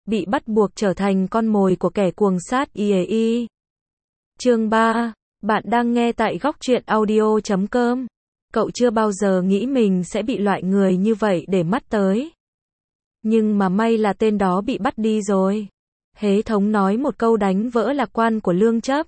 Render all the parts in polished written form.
bị bắt buộc trở thành con mồi của kẻ cuồng sát IAI. Chương 3. Bạn đang nghe tại góc truyện audio.com. Cậu chưa bao giờ nghĩ mình sẽ bị loại người như vậy để mắt tới. Nhưng mà may là tên đó bị bắt đi rồi. Hệ thống nói một câu đánh vỡ lạc quan của Lương Chấp.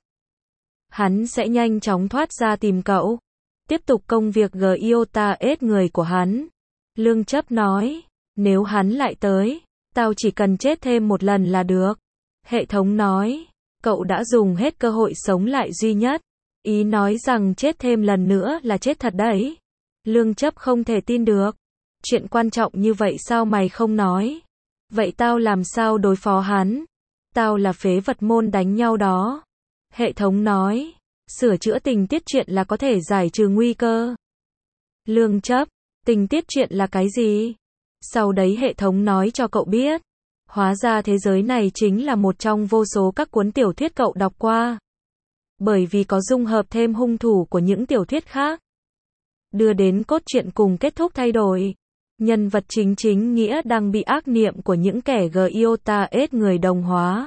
Hắn sẽ nhanh chóng thoát ra tìm cậu. Tiếp tục công việc Giota ết người của hắn. Lương Chấp nói, nếu hắn lại tới, tao chỉ cần chết thêm một lần là được. Hệ thống nói, cậu đã dùng hết cơ hội sống lại duy nhất. Ý nói rằng chết thêm lần nữa là chết thật đấy. Lương Chấp không thể tin được. Chuyện quan trọng như vậy sao mày không nói? Vậy tao làm sao đối phó hắn? Tao là phế vật môn đánh nhau đó. Hệ thống nói, sửa chữa tình tiết truyện là có thể giải trừ nguy cơ. Lương Chấp, tình tiết truyện là cái gì? Sau đấy hệ thống nói cho cậu biết. Hóa ra thế giới này chính là một trong vô số các cuốn tiểu thuyết cậu đọc qua. Bởi vì có dung hợp thêm hung thủ của những tiểu thuyết khác. Đưa đến cốt truyện cùng kết thúc thay đổi. Nhân vật chính nghĩa đang bị ác niệm của những kẻ Giota ết người đồng hóa.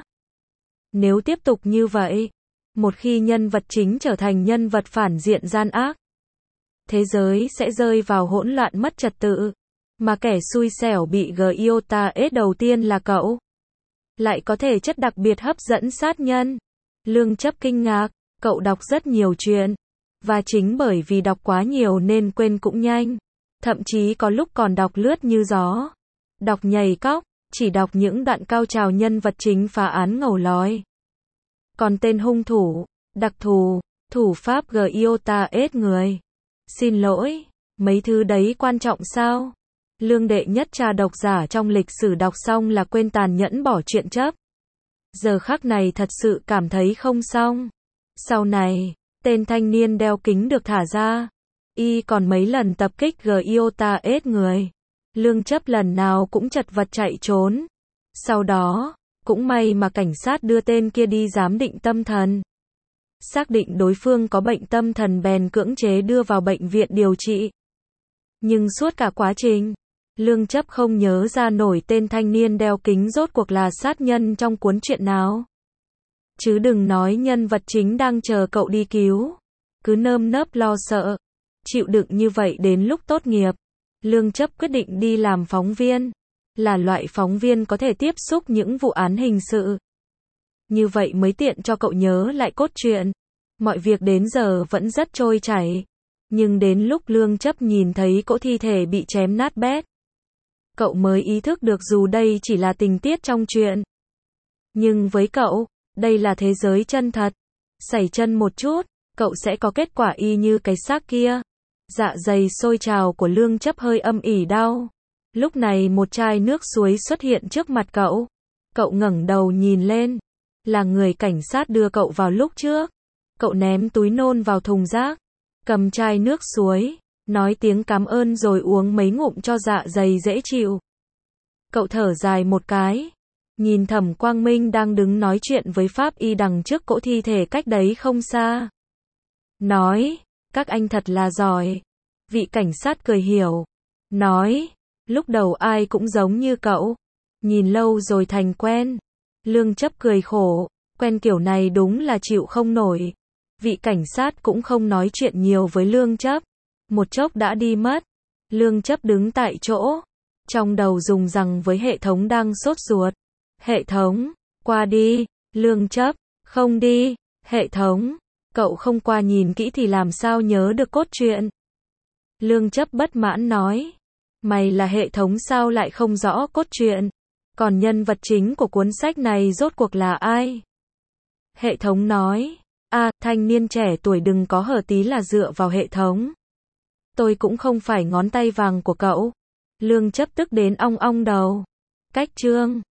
Nếu tiếp tục như vậy, một khi nhân vật chính trở thành nhân vật phản diện gian ác, thế giới sẽ rơi vào hỗn loạn mất trật tự. Mà kẻ xui xẻo bị Giota ết đầu tiên là cậu. Lại có thể chất đặc biệt hấp dẫn sát nhân. Lương Chấp kinh ngạc, cậu đọc rất nhiều chuyện. Và chính bởi vì đọc quá nhiều nên quên cũng nhanh. Thậm chí có lúc còn đọc lướt như gió. Đọc nhầy cóc, chỉ đọc những đoạn cao trào nhân vật chính phá án ngầu lòi. Còn tên hung thủ, đặc thù, thủ pháp Giota ết người. Xin lỗi, mấy thứ đấy quan trọng sao? Lương đệ nhất tra độc giả trong lịch sử đọc xong là quên tàn nhẫn bỏ chuyện chấp. Giờ khắc này thật sự cảm thấy không xong. Sau này, tên thanh niên đeo kính được thả ra. Y còn mấy lần tập kích Giota ết người. Lương Chấp lần nào cũng chật vật chạy trốn. Sau đó, cũng may mà cảnh sát đưa tên kia đi giám định tâm thần. Xác định đối phương có bệnh tâm thần bèn cưỡng chế đưa vào bệnh viện điều trị. Nhưng suốt cả quá trình, Lương Chấp không nhớ ra nổi tên thanh niên đeo kính rốt cuộc là sát nhân trong cuốn truyện nào. Chứ đừng nói nhân vật chính đang chờ cậu đi cứu. Cứ nơm nớp lo sợ. Chịu đựng như vậy đến lúc tốt nghiệp. Lương Chấp quyết định đi làm phóng viên. Là loại phóng viên có thể tiếp xúc những vụ án hình sự. Như vậy mới tiện cho cậu nhớ lại cốt truyện. Mọi việc đến giờ vẫn rất trôi chảy. Nhưng đến lúc Lương Chấp nhìn thấy cỗ thi thể bị chém nát bét, cậu mới ý thức được dù đây chỉ là tình tiết trong truyện. Nhưng với cậu, đây là thế giới chân thật. Sẩy chân một chút, cậu sẽ có kết quả y như cái xác kia. Dạ dày sôi trào của Lương Chấp hơi âm ỉ đau. Lúc này một chai nước suối xuất hiện trước mặt cậu. Cậu ngẩng đầu nhìn lên. Là người cảnh sát đưa cậu vào lúc trước. Cậu ném túi nôn vào thùng rác. Cầm chai nước suối. Nói tiếng cảm ơn rồi uống mấy ngụm cho dạ dày dễ chịu. Cậu thở dài một cái. Nhìn Thẩm Quang Minh đang đứng nói chuyện với pháp y đằng trước cỗ thi thể cách đấy không xa. Nói, các anh thật là giỏi. Vị cảnh sát cười hiểu. Nói, lúc đầu ai cũng giống như cậu. Nhìn lâu rồi thành quen. Lương Chấp cười khổ. Quen kiểu này đúng là chịu không nổi. Vị cảnh sát cũng không nói chuyện nhiều với Lương Chấp. Một chốc đã đi mất. Lương Chấp đứng tại chỗ. Trong đầu rùng rằng với hệ thống đang sốt ruột. Hệ thống, qua đi. Lương Chấp, không đi. Hệ thống, cậu không qua nhìn kỹ thì làm sao nhớ được cốt truyện. Lương Chấp bất mãn nói. Mày là hệ thống sao lại không rõ cốt truyện. Còn nhân vật chính của cuốn sách này rốt cuộc là ai? Hệ thống nói. Thanh niên trẻ tuổi đừng có hở tí là dựa vào hệ thống. Tôi cũng không phải ngón tay vàng của cậu. Lương Chấp tức đến ong ong đầu. Cách chương.